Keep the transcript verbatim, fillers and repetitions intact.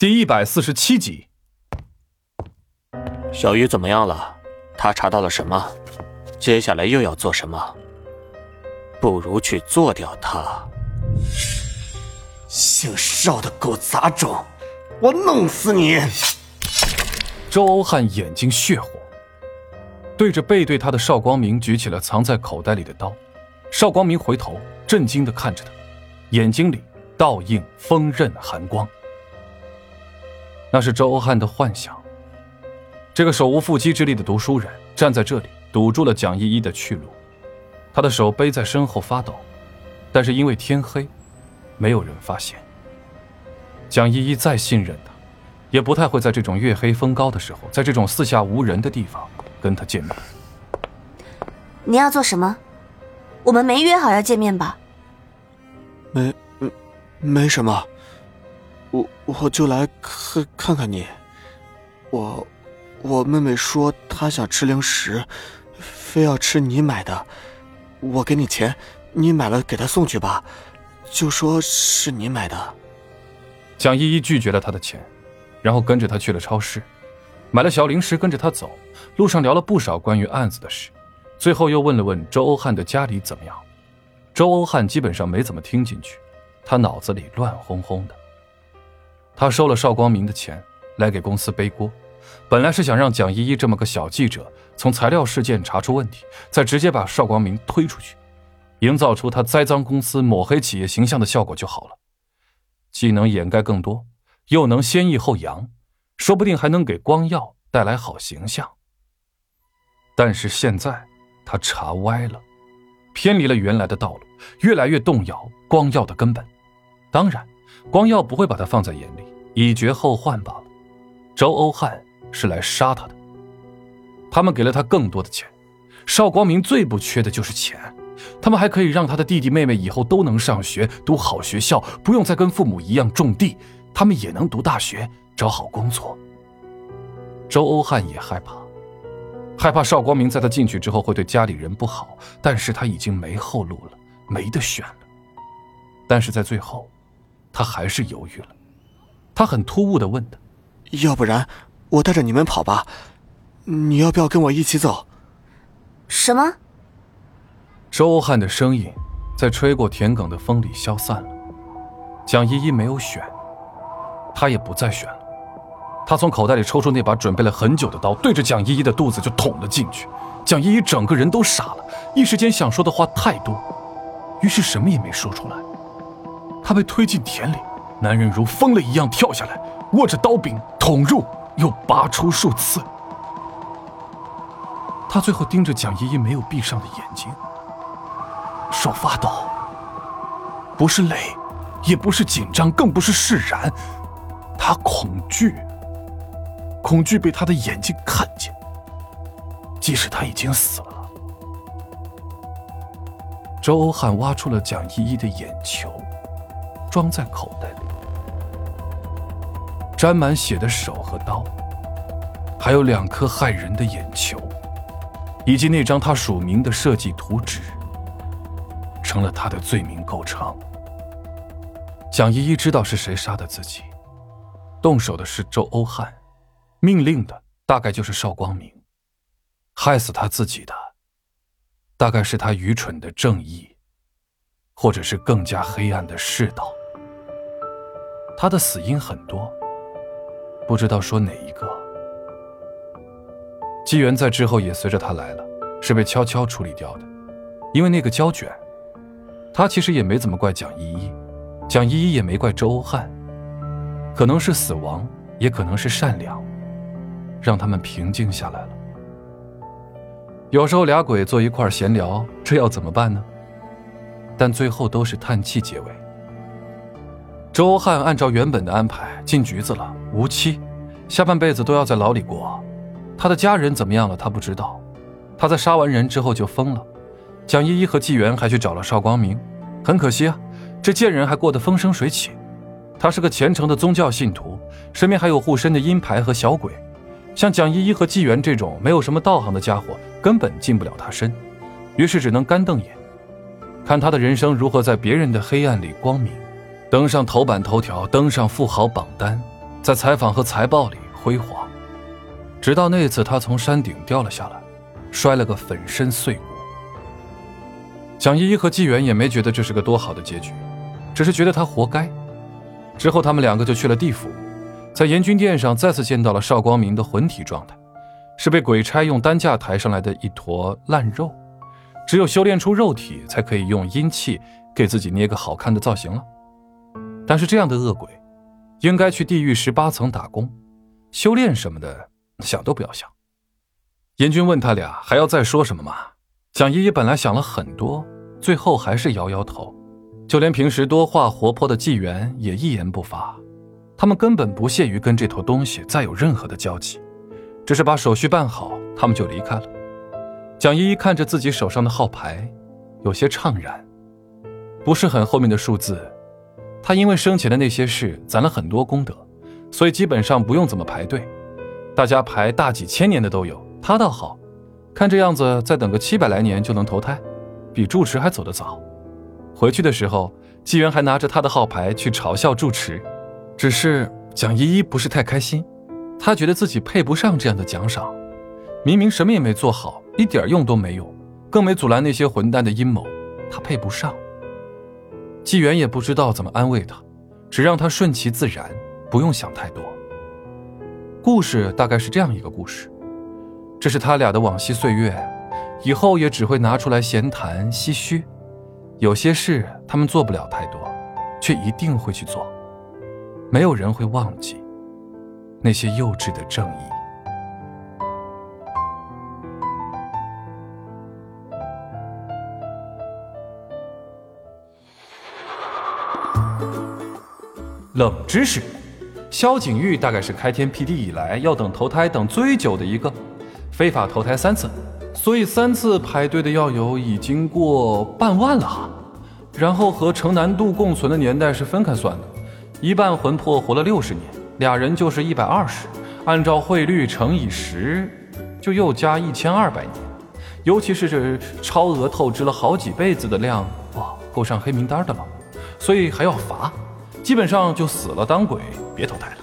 第一百四十七集。 小鱼怎么样了？他查到了什么？接下来又要做什么？不如去做掉他。 姓邵的狗杂种，我弄死你！ 周欧汉眼睛血红，对着背对他的邵光明举起了藏在口袋里的刀。邵光明回头震惊地看着他，眼睛里倒映锋刃寒光。那是周欧汉的幻想。这个手无缚鸡之力的读书人站在这里，堵住了蒋依依的去路。他的手背在身后发抖，但是因为天黑，没有人发现。蒋依依再信任他，也不太会在这种月黑风高的时候，在这种四下无人的地方跟他见面。 你要做什么？我们没约好要见面吧？ 没，没什么。我我就来看看看你。我我妹妹说她想吃零食，非要吃你买的。我给你钱，你买了给她送去吧，就说是你买的。 蒋依依拒绝了他的钱，然后跟着他去了超市，买了小零食跟着他走，路上聊了不少关于案子的事，最后又问了问周欧汉的家里怎么样。周欧汉基本上没怎么听进去，他脑子里乱哄哄的。他收了邵光明的钱来给公司背锅，本来是想让蒋依依这么个小记者从材料事件查出问题，再直接把邵光明推出去，营造出他栽赃公司抹黑企业形象的效果就好了，既能掩盖更多，又能先抑后扬，说不定还能给光耀带来好形象。但是现在他查歪了，偏离了原来的道路，越来越动摇光耀的根本。当然光耀不会把他放在眼里，以绝后患罢了。周欧汉是来杀他的，他们给了他更多的钱。邵光明最不缺的就是钱，他们还可以让他的弟弟妹妹以后都能上学，读好学校，不用再跟父母一样种地，他们也能读大学，找好工作。周欧汉也害怕，害怕邵光明在他进去之后会对家里人不好，但是他已经没后路了，没得选了。但是在最后他还是犹豫了，他很突兀地问他， 要不然我带着你们跑吧，你要不要跟我一起走？ 什么？ 周欧汉的声音在吹过田埂的风里消散了。蒋依依没有选，他也不再选了。他从口袋里抽出那把准备了很久的刀，对着蒋依依的肚子就捅了进去。蒋依依整个人都傻了，一时间想说的话太多，于是什么也没说出来。他被推进田里，男人如疯了一样跳下来，握着刀柄捅入又拔出数次。他最后盯着蒋依依没有闭上的眼睛，手发抖，不是累，也不是紧张，更不是释然，他恐惧，恐惧被他的眼睛看见，即使他已经死了。周欧汉挖出了蒋依依的眼球，装在口袋里，沾满血的手和刀，还有两颗骇人的眼球，以及那张他署名的设计图纸，成了他的罪名构成。蒋依依知道是谁杀的自己，动手的是周欧汉，命令的大概就是邵光明，害死他自己的大概是他愚蠢的正义，或者是更加黑暗的世道。他的死因很多，不知道说哪一个。纪元在之后也随着他来了，是被悄悄处理掉的。因为那个胶卷，他其实也没怎么怪蒋依依，蒋依依也没怪周欧汉，可能是死亡，也可能是善良，让他们平静下来了。有时候俩鬼坐一块闲聊，这要怎么办呢？但最后都是叹气结尾。周欧汉按照原本的安排进局子了，无期，下半辈子都要在牢里过。他的家人怎么样了他不知道，他在杀完人之后就疯了。蒋依依和纪元还去找了邵光明，很可惜啊，这贱人还过得风生水起。他是个虔诚的宗教信徒，身边还有护身的阴牌和小鬼，像蒋依依和纪元这种没有什么道行的家伙根本近不了他身，于是只能干瞪眼，看他的人生如何在别人的黑暗里光明，登上头版头条，登上富豪榜单， 在采访和财报里辉煌，直到那次他从山顶掉了下来，摔了个粉身碎骨。蒋依依和纪元也没觉得这是个多好的结局，只是觉得他活该。之后他们两个就去了地府，在阎君殿上再次见到了邵光明的魂体状态，是被鬼差用担架抬上来的一坨烂肉，只有修炼出肉体才可以用阴气给自己捏个好看的造型了。但是这样的恶鬼应该去地狱十八层打工，修炼什么的想都不要想。阎君问他俩还要再说什么吗？蒋依依本来想了很多，最后还是摇摇头，就连平时多话活泼的纪元也一言不发。他们根本不屑于跟这坨东西再有任何的交集，只是把手续办好，他们就离开了。蒋依依看着自己手上的号牌，有些怅然。不是很后面的数字，他因为生前的那些事攒了很多功德，所以基本上不用怎么排队，大家排大几千年的都有，他倒好，看这样子再等个七百来年就能投胎，比住持还走得早。回去的时候，纪元还拿着他的号牌去嘲笑住持，只是蒋依依不是太开心，他觉得自己配不上这样的奖赏，明明什么也没做好，一点用都没有，更没阻拦那些混蛋的阴谋，他配不上。纪元也不知道怎么安慰他，只让他顺其自然，不用想太多。故事大概是这样一个故事，这是他俩的往昔岁月，以后也只会拿出来闲谈唏嘘。有些事他们做不了太多，却一定会去做。没有人会忘记那些幼稚的正义。冷知识，萧景玉大概是开天辟地以来要等投胎等最久的一个，非法投胎三次，所以三次排队的药友已经过半万了哈。然后和城南渡共存的年代是分开算的，一半魂魄活了六十年，俩人就是一百二十，按照汇率乘以十，就又加一千二百年。尤其是这超额透支了好几辈子的量，哇，够上黑名单的了，所以还要罚。基本上就死了当鬼，别投胎了。